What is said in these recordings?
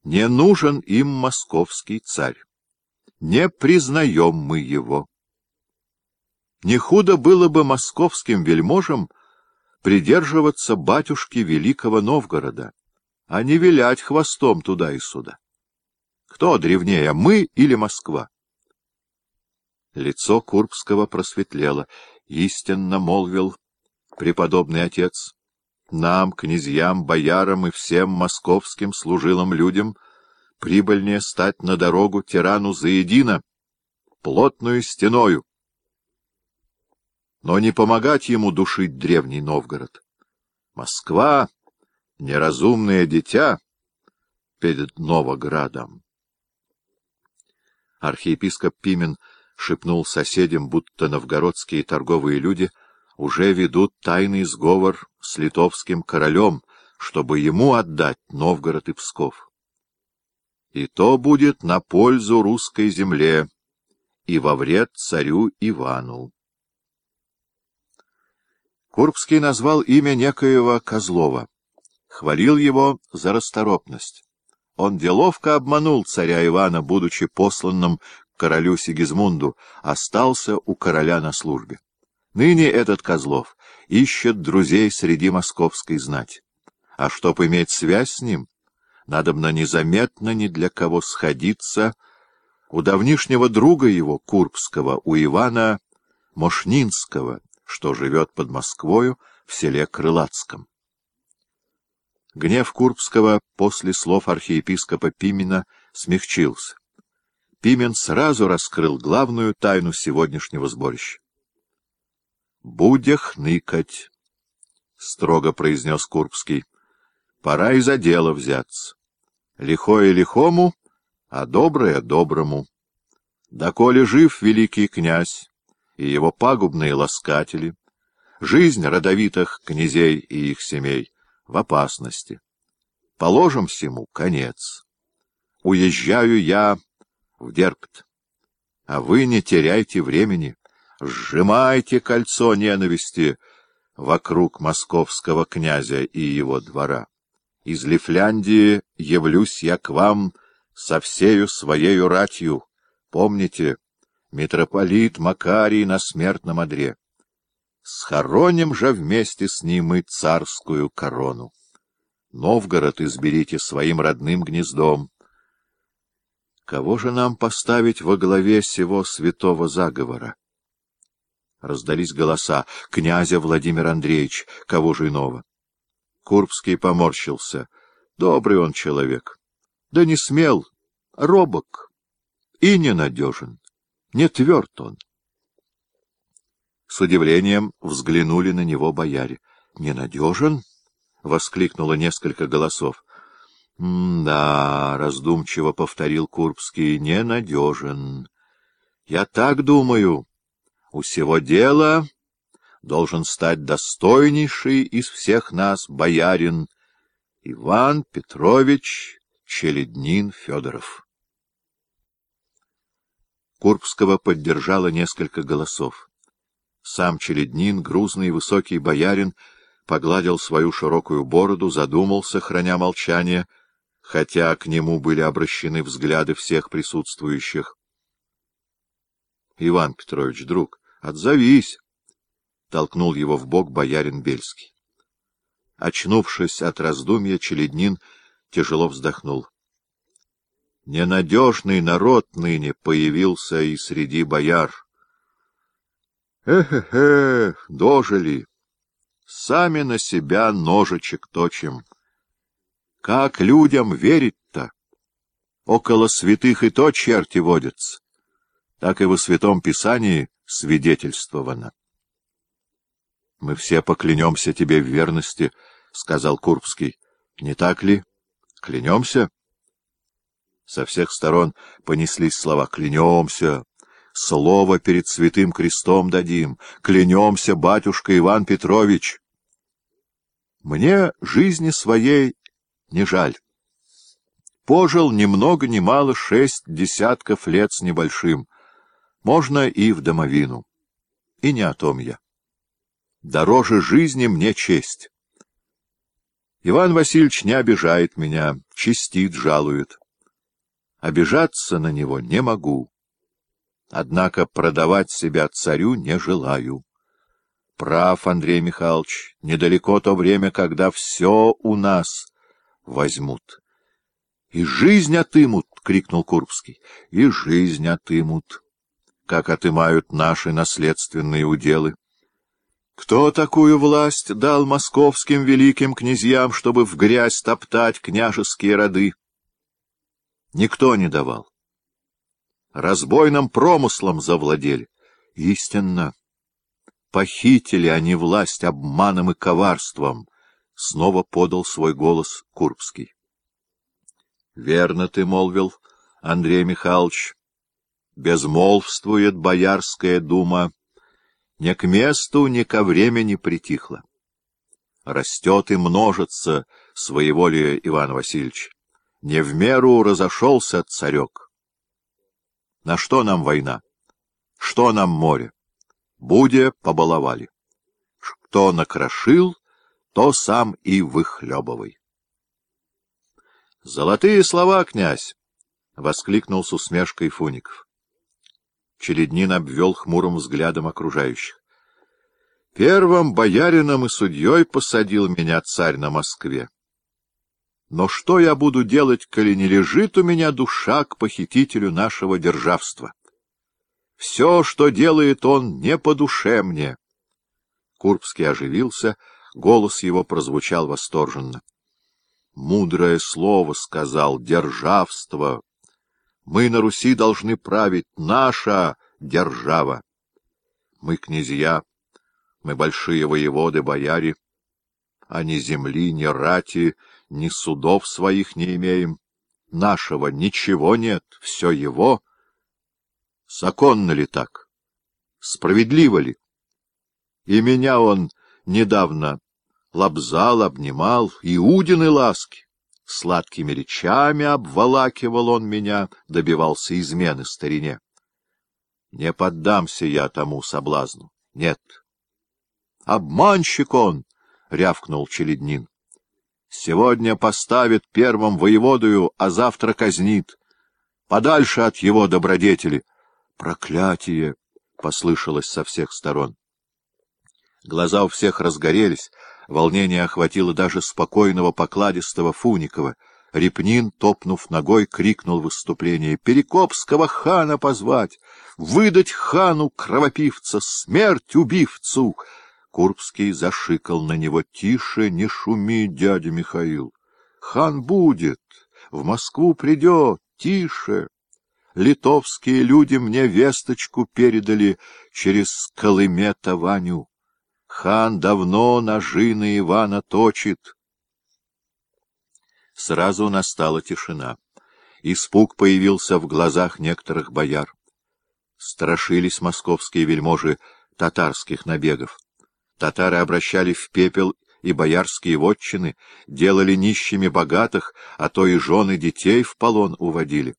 Не нужен им московский царь. Не признаем мы его. Не худо было бы московским вельможам придерживаться батюшки Великого Новгорода, а не вилять хвостом туда и сюда. Кто древнее, мы или Москва? Лицо Курбского просветлело. Истинно молвил преподобный отец: нам, князьям, боярам и всем московским служилым людям, прибыльнее стать на дорогу тирану заедино, плотную стеною, но не помогать ему душить древний Новгород. Москва — неразумное дитя перед Новоградом. Архиепископ Пимен шепнул соседям, будто новгородские торговые люди уже ведут тайный сговор с литовским королем, чтобы ему отдать Новгород и Псков. И то будет на пользу русской земле и во вред царю Ивану. Курбский назвал имя некоего Козлова, хвалил его за расторопность. Он деловко обманул царя Ивана, будучи посланным к королю Сигизмунду, остался у короля на службе. Ныне этот Козлов ищет друзей среди московской знати. А чтоб иметь связь с ним, надобно незаметно ни для кого сходиться у давнишнего друга его, Курбского, у Ивана Мошнинского, что живет под Москвою в селе Крылатском. Гнев Курбского после слов архиепископа Пимена смягчился. Пимен сразу раскрыл главную тайну сегодняшнего сборища. — Будя хныкать, — строго произнес Курбский, — пора и за дело взяться. Лихое лихому, а доброе доброму. Доколе жив великий князь и его пагубные ласкатели, жизнь родовитых князей и их семей в опасности. Положим всему конец. Уезжаю я в Дербт, а вы не теряйте времени, сжимайте кольцо ненависти вокруг московского князя и его двора. Из Лифляндии явлюсь я к вам со всею своею ратью. Помните, митрополит Макарий на смертном одре. Схороним же вместе с ним и царскую корону. Новгород изберите своим родным гнездом. Кого же нам поставить во главе сего святого заговора? Раздались голоса. Князя Владимир Андреевич, кого же иного? Курбский поморщился. Добрый он человек. Да не смел, робок и ненадежен. Не тверд он. С удивлением взглянули на него бояре. «Ненадежен?» — воскликнуло несколько голосов. «Да», — раздумчиво повторил Курбский, — «ненадежен. Я так думаю. У сего дела должен стать достойнейший из всех нас боярин Иван Петрович Челеднин Федоров». Курбского поддержало несколько голосов. Сам Челеднин, грузный и высокий боярин, погладил свою широкую бороду, задумался, храня молчание, хотя к нему были обращены взгляды всех присутствующих. — Иван Петрович, друг, отзовись! — толкнул его в бок боярин Бельский. Очнувшись от раздумья, Челеднин тяжело вздохнул. Ненадежный народ ныне появился и среди бояр. Эх, дожили. Сами на себя ножичек точим. Как людям верить-то? Около святых и то черти водятся. Так и во Святом Писании свидетельствовано. — Мы все поклянемся тебе в верности, — сказал Курбский. — Не так ли? Клянемся? Со всех сторон понеслись слова «клянемся», «слово перед святым крестом дадим», «клянемся, батюшка Иван Петрович». Мне жизни своей не жаль. Пожил ни много ни мало 6 десятков лет с небольшим. Можно и в домовину. И не о том я. Дороже жизни мне честь. Иван Васильевич не обижает меня, честит, жалует. Обижаться на него не могу. Однако продавать себя царю не желаю. Прав, Андрей Михайлович, недалеко то время, когда все у нас возьмут. — И жизнь отымут! — крикнул Курбский. — И жизнь отымут, как отымают наши наследственные уделы. Кто такую власть дал московским великим князьям, чтобы в грязь топтать княжеские роды? Никто не давал. Разбойным промыслом завладели. Истинно. Похитили они власть обманом и коварством. Снова подал свой голос Курбский. — Верно ты молвил, Андрей Михайлович. Безмолвствует Боярская дума. Ни к месту, ни ко времени притихла. Растет и множится своеволие Иван Васильевич. Не в меру разошелся царек. На что нам война? Что нам море? Буде побаловали. Кто накрошил, то сам и выхлебывай. — Золотые слова, князь! — воскликнул с усмешкой Фуников. Челяднин обвел хмурым взглядом окружающих. — Первым боярином и судьей посадил меня царь на Москве. Но что я буду делать, коли не лежит у меня душа к похитителю нашего державства? Все, что делает он, не по душе мне. Курбский оживился, голос его прозвучал восторженно. — Мудрое слово сказал, державство. Мы на Руси должны править, наша держава. Мы князья, мы большие воеводы, бояре, а ни земли, ни рати, ни судов своих не имеем. Нашего ничего нет, все его. Законно ли так? Справедливо ли? И меня он недавно лобзал, обнимал, иудины ласки. Сладкими речами обволакивал он меня, добивался измены старине. Не поддамся я тому соблазну. Нет. Обманщик он, — рявкнул Челяднин. Сегодня поставит первым воеводою, а завтра казнит. Подальше от его добродетели. Проклятие! — послышалось со всех сторон. Глаза у всех разгорелись, волнение охватило даже спокойного покладистого Фуникова. Репнин, топнув ногой, крикнул в выступлении: — Перекопского хана позвать! Выдать хану кровопивца! Смерть убивцу! Курбский зашикал на него: — Тише, не шуми, дядя Михаил! Хан будет, в Москву придет, тише! Литовские люди мне весточку передали через Колымета Ваню. Хан давно ножи на Ивана точит. Сразу настала тишина. Испуг появился в глазах некоторых бояр. Страшились московские вельможи татарских набегов. Татары обращали в пепел и боярские вотчины, делали нищими богатых, а то и жены детей в полон уводили.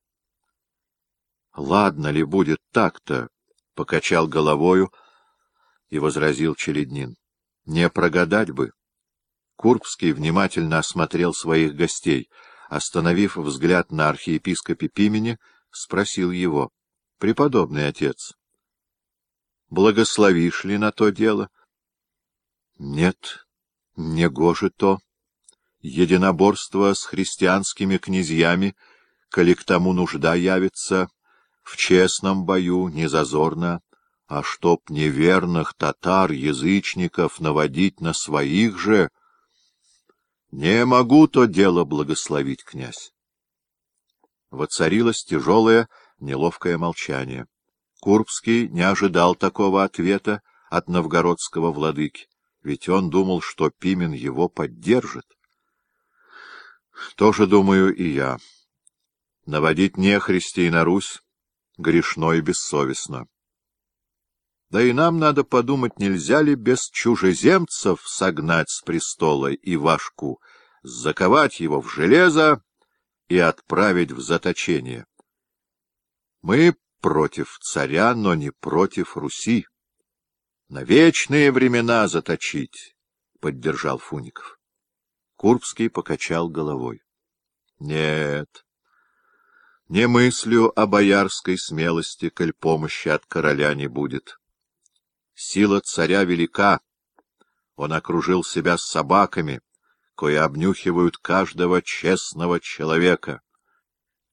— Ладно ли будет так-то? — покачал головою и возразил Челяднин. — Не прогадать бы. Курбский внимательно осмотрел своих гостей. Остановив взгляд на архиепископе Пимене, спросил его: — Преподобный отец, благословишь ли на то дело? — Нет, не гоже то. Единоборство с христианскими князьями, коли к тому нужда явится, в честном бою не зазорно, а чтоб неверных татар, язычников наводить на своих же... Не могу то дело благословить, князь. Воцарилось тяжелое, неловкое молчание. Курбский не ожидал такого ответа от новгородского владыки, ведь он думал, что Пимен его поддержит. Тоже думаю и я. Наводить нехристей на Русь грешно и бессовестно. Да и нам надо подумать, нельзя ли без чужеземцев согнать с престола Ивашку, заковать его в железо и отправить в заточение. Мы против царя, но не против Руси. На вечные времена заточить, — поддержал Фуников. Курбский покачал головой. — Нет, не мыслю о боярской смелости, коль помощи от короля не будет. Сила царя велика, он окружил себя собаками, кои обнюхивают каждого честного человека.